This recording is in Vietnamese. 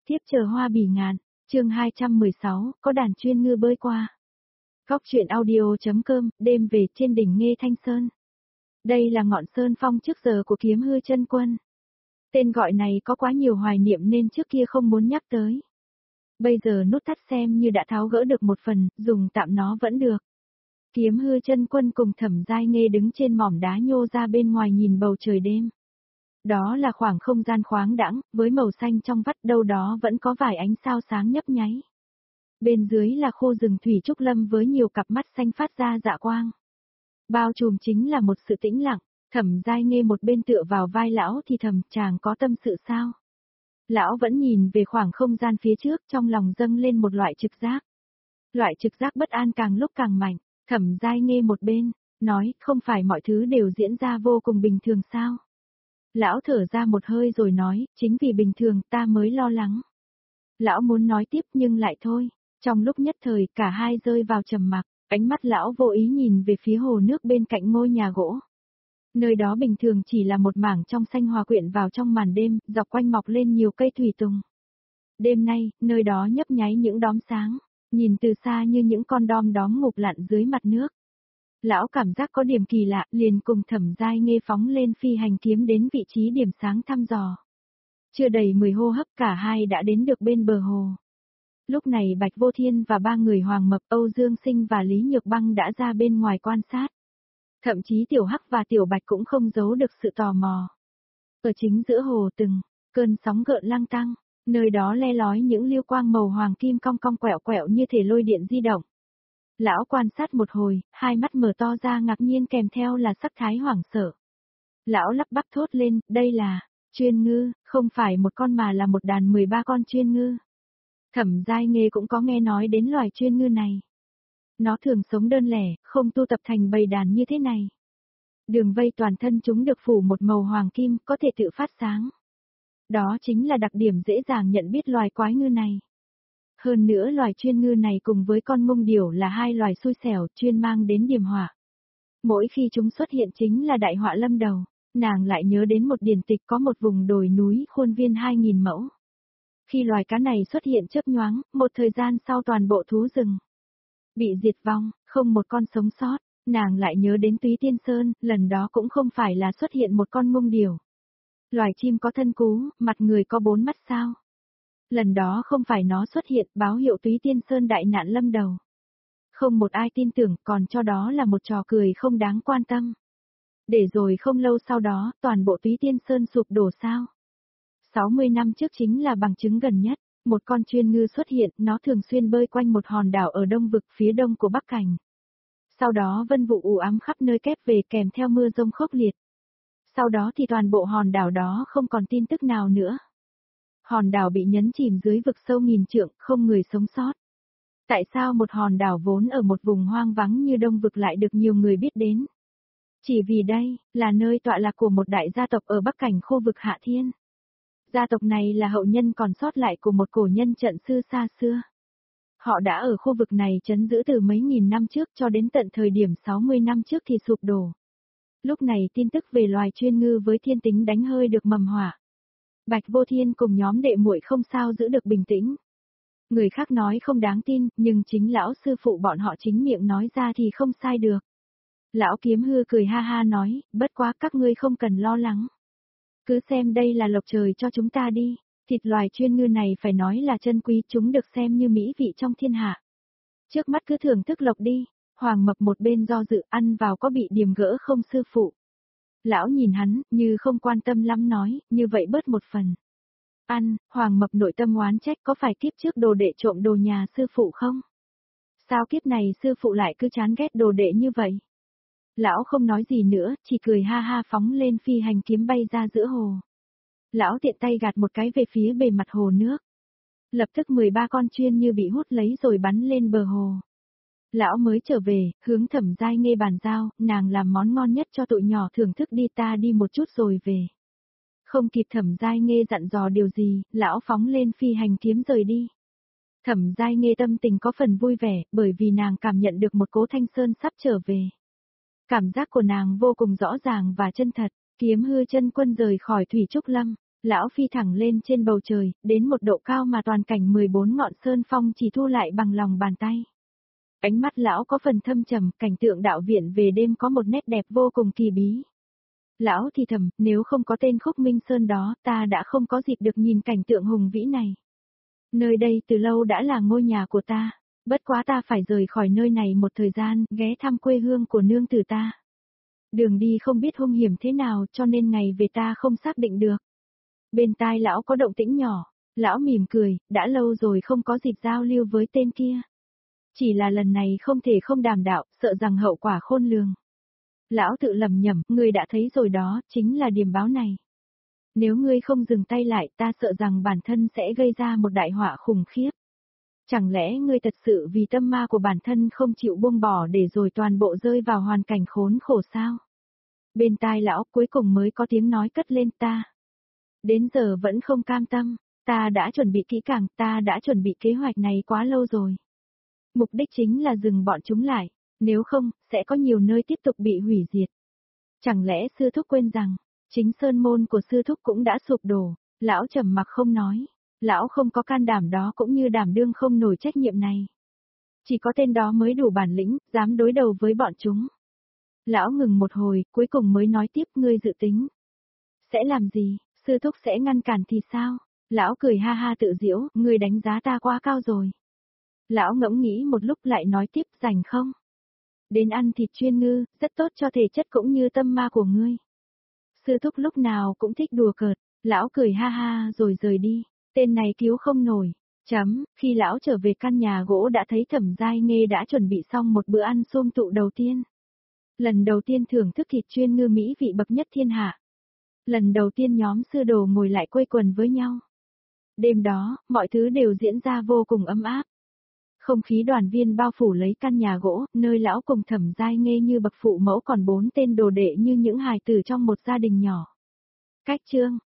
Tiếp chờ hoa bỉ ngạn, chương 216, có đàn chuyên ngư bơi qua. Góc truyện audio.com, đêm về trên đỉnh Nghê Thanh Sơn. Đây là ngọn sơn phong trước giờ của Kiếm Hư Chân Quân. Tên gọi này có quá nhiều hoài niệm nên trước kia không muốn nhắc tới. Bây giờ nút thắt xem như đã tháo gỡ được một phần, dùng tạm nó vẫn được. Kiếm Hư Chân Quân cùng Thẩm Giai Nghê đứng trên mỏm đá nhô ra bên ngoài nhìn bầu trời đêm. Đó là khoảng không gian khoáng đãng, với màu xanh trong vắt đâu đó vẫn có vài ánh sao sáng nhấp nháy. Bên dưới là khu rừng thủy trúc lâm với nhiều cặp mắt xanh phát ra dạ quang. Bao trùm chính là một sự tĩnh lặng, Thẩm Giai Nghê một bên tựa vào vai lão thì thầm, chàng có tâm sự sao? Lão vẫn nhìn về khoảng không gian phía trước, trong lòng dâng lên một loại trực giác. Loại trực giác bất an càng lúc càng mạnh, Thẩm Giai Nghê một bên, nói, không phải mọi thứ đều diễn ra vô cùng bình thường sao? Lão thở ra một hơi rồi nói, chính vì bình thường ta mới lo lắng. Lão muốn nói tiếp nhưng lại thôi, trong lúc nhất thời cả hai rơi vào trầm mặc, ánh mắt lão vô ý nhìn về phía hồ nước bên cạnh ngôi nhà gỗ. Nơi đó bình thường chỉ là một mảng trong xanh hòa quyện vào trong màn đêm, dọc quanh mọc lên nhiều cây thủy tùng. Đêm nay, nơi đó nhấp nháy những đóm sáng, nhìn từ xa như những con đom đóm ngục lặn dưới mặt nước. Lão cảm giác có điểm kỳ lạ, liền cùng Thẩm Giai Nghê phóng lên phi hành kiếm đến vị trí điểm sáng thăm dò. Chưa đầy 10 hô hấp cả hai đã đến được bên bờ hồ. Lúc này Bạch Vô Thiên và ba người Hoàng Mập, Âu Dương Sinh và Lý Nhược Băng đã ra bên ngoài quan sát. Thậm chí Tiểu Hắc và Tiểu Bạch cũng không giấu được sự tò mò. Ở chính giữa hồ từng cơn sóng gợn lăng tăng, nơi đó le lói những liêu quang màu hoàng kim cong cong quẹo quẹo như thể lôi điện di động. Lão quan sát một hồi, hai mắt mở to ra ngạc nhiên kèm theo là sắc thái hoảng sợ. Lão lắp bắp thốt lên, đây là chuyên ngư, không phải một con mà là một đàn 13 con chuyên ngư. Thẩm Giai Nghê cũng có nghe nói đến loài chuyên ngư này. Nó thường sống đơn lẻ, không tu tập thành bầy đàn như thế này. Đường vây toàn thân chúng được phủ một màu hoàng kim, có thể tự phát sáng. Đó chính là đặc điểm dễ dàng nhận biết loài quái ngư này. Hơn nữa loài chuyên ngư này cùng với con mông điểu là hai loài xui xẻo chuyên mang đến điềm họa. Mỗi khi chúng xuất hiện chính là đại họa lâm đầu, nàng lại nhớ đến một điển tịch có một vùng đồi núi khuôn viên 2.000 mẫu. Khi loài cá này xuất hiện chớp nhoáng, một thời gian sau toàn bộ thú rừng bị diệt vong, không một con sống sót, nàng lại nhớ đến Túy Tiên Sơn, lần đó cũng không phải là xuất hiện một con mông điểu. Loài chim có thân cú, mặt người có 4 mắt sao? Lần đó không phải nó xuất hiện báo hiệu Túy Tiên Sơn đại nạn lâm đầu. Không một ai tin tưởng, còn cho đó là một trò cười không đáng quan tâm. Để rồi không lâu sau đó, toàn bộ Túy Tiên Sơn sụp đổ sao? 60 năm trước chính là bằng chứng gần nhất, một con chuyên ngư xuất hiện, nó thường xuyên bơi quanh một hòn đảo ở đông vực phía đông của Bắc Cảnh. Sau đó vân vụ u ám khắp nơi kép về kèm theo mưa rông khốc liệt. Sau đó thì toàn bộ hòn đảo đó không còn tin tức nào nữa. Hòn đảo bị nhấn chìm dưới vực sâu nghìn trượng, không người sống sót. Tại sao một hòn đảo vốn ở một vùng hoang vắng như đông vực lại được nhiều người biết đến? Chỉ vì đây, là nơi tọa lạc của một đại gia tộc ở Bắc Cảnh khu vực Hạ Thiên. Gia tộc này là hậu nhân còn sót lại của một cổ nhân trận sư xa xưa. Họ đã ở khu vực này trấn giữ từ mấy nghìn năm trước cho đến tận thời điểm 60 năm trước thì sụp đổ. Lúc này tin tức về loài chuyên ngư với thiên tính đánh hơi được mầm họa. Bạch Vô Thiên cùng nhóm đệ muội không sao giữ được bình tĩnh. Người khác nói không đáng tin, nhưng chính lão sư phụ bọn họ chính miệng nói ra thì không sai được. Lão Kiếm Hư cười ha ha nói, bất quá các ngươi không cần lo lắng. Cứ xem đây là lộc trời cho chúng ta đi, thịt loài chuyên ngư này phải nói là chân quý, chúng được xem như mỹ vị trong thiên hạ. Trước mắt cứ thưởng thức lộc đi. Hoàng Mập một bên do dự, ăn vào có bị điềm gỡ không sư phụ? Lão nhìn hắn, như không quan tâm lắm nói, như vậy bớt một phần. Ăn, Hoàng Mập nội tâm oán trách, có phải kiếp trước đồ đệ trộm đồ nhà sư phụ không? Sao kiếp này sư phụ lại cứ chán ghét đồ đệ như vậy? Lão không nói gì nữa, chỉ cười ha ha phóng lên phi hành kiếm bay ra giữa hồ. Lão tiện tay gạt một cái về phía bề mặt hồ nước. Lập tức 13 con chuyên như bị hút lấy rồi bắn lên bờ hồ. Lão mới trở về, hướng Thẩm Giai Nghê bàn giao, nàng làm món ngon nhất cho tụi nhỏ thưởng thức đi, ta đi một chút rồi về. Không kịp Thẩm Giai Nghê dặn dò điều gì, lão phóng lên phi hành kiếm rời đi. Thẩm Giai Nghê tâm tình có phần vui vẻ, bởi vì nàng cảm nhận được một cỗ thanh sơn sắp trở về. Cảm giác của nàng vô cùng rõ ràng và chân thật, Kiếm Hư Chân Quân rời khỏi Thủy Trúc Lâm. Lão phi thẳng lên trên bầu trời, đến một độ cao mà toàn cảnh 14 ngọn sơn phong chỉ thu lại bằng lòng bàn tay. Ánh mắt lão có phần thâm trầm, cảnh tượng đạo viện về đêm có một nét đẹp vô cùng kỳ bí. Lão thì thầm, nếu không có tên Khúc Minh Sơn đó, ta đã không có dịp được nhìn cảnh tượng hùng vĩ này. Nơi đây từ lâu đã là ngôi nhà của ta, bất quá ta phải rời khỏi nơi này một thời gian, ghé thăm quê hương của nương tử ta. Đường đi không biết hung hiểm thế nào cho nên ngày về ta không xác định được. Bên tai lão có động tĩnh nhỏ, lão mỉm cười, đã lâu rồi không có dịp giao lưu với tên kia. Chỉ là lần này không thể không đàm đạo, sợ rằng hậu quả khôn lường. Lão tự lầm nhầm, ngươi đã thấy rồi đó, chính là điềm báo này. Nếu ngươi không dừng tay lại, ta sợ rằng bản thân sẽ gây ra một đại họa khủng khiếp. Chẳng lẽ ngươi thật sự vì tâm ma của bản thân không chịu buông bỏ để rồi toàn bộ rơi vào hoàn cảnh khốn khổ sao? Bên tai lão cuối cùng mới có tiếng nói cất lên ta. Đến giờ vẫn không cam tâm, ta đã chuẩn bị kỹ càng, ta đã chuẩn bị kế hoạch này quá lâu rồi. Mục đích chính là dừng bọn chúng lại, nếu không, sẽ có nhiều nơi tiếp tục bị hủy diệt. Chẳng lẽ sư thúc quên rằng, chính sơn môn của sư thúc cũng đã sụp đổ, lão trầm mặc không nói, lão không có can đảm đó cũng như đảm đương không nổi trách nhiệm này. Chỉ có tên đó mới đủ bản lĩnh, dám đối đầu với bọn chúng. Lão ngừng một hồi, cuối cùng mới nói tiếp ngươi dự tính. Sẽ làm gì, sư thúc sẽ ngăn cản thì sao? Lão cười ha ha tự giễu, ngươi đánh giá ta quá cao rồi. Lão ngẫm nghĩ một lúc lại nói tiếp rảnh không? Đến ăn thịt chuyên ngư, rất tốt cho thể chất cũng như tâm ma của ngươi. Sư thúc lúc nào cũng thích đùa cợt, lão cười ha ha rồi rời đi, tên này cứu không nổi. Khi lão trở về căn nhà gỗ đã thấy Thẩm Giai Nghê đã chuẩn bị xong một bữa ăn sum tụ đầu tiên. Lần đầu tiên thưởng thức thịt chuyên ngư mỹ vị bậc nhất thiên hạ. Lần đầu tiên nhóm sư đồ ngồi lại quây quần với nhau. Đêm đó, mọi thứ đều diễn ra vô cùng ấm áp. Không khí đoàn viên bao phủ lấy căn nhà gỗ, nơi lão cùng Thẩm Giai Nghê như bậc phụ mẫu còn 4 tên đồ đệ như những hài tử trong một gia đình nhỏ. Cách chương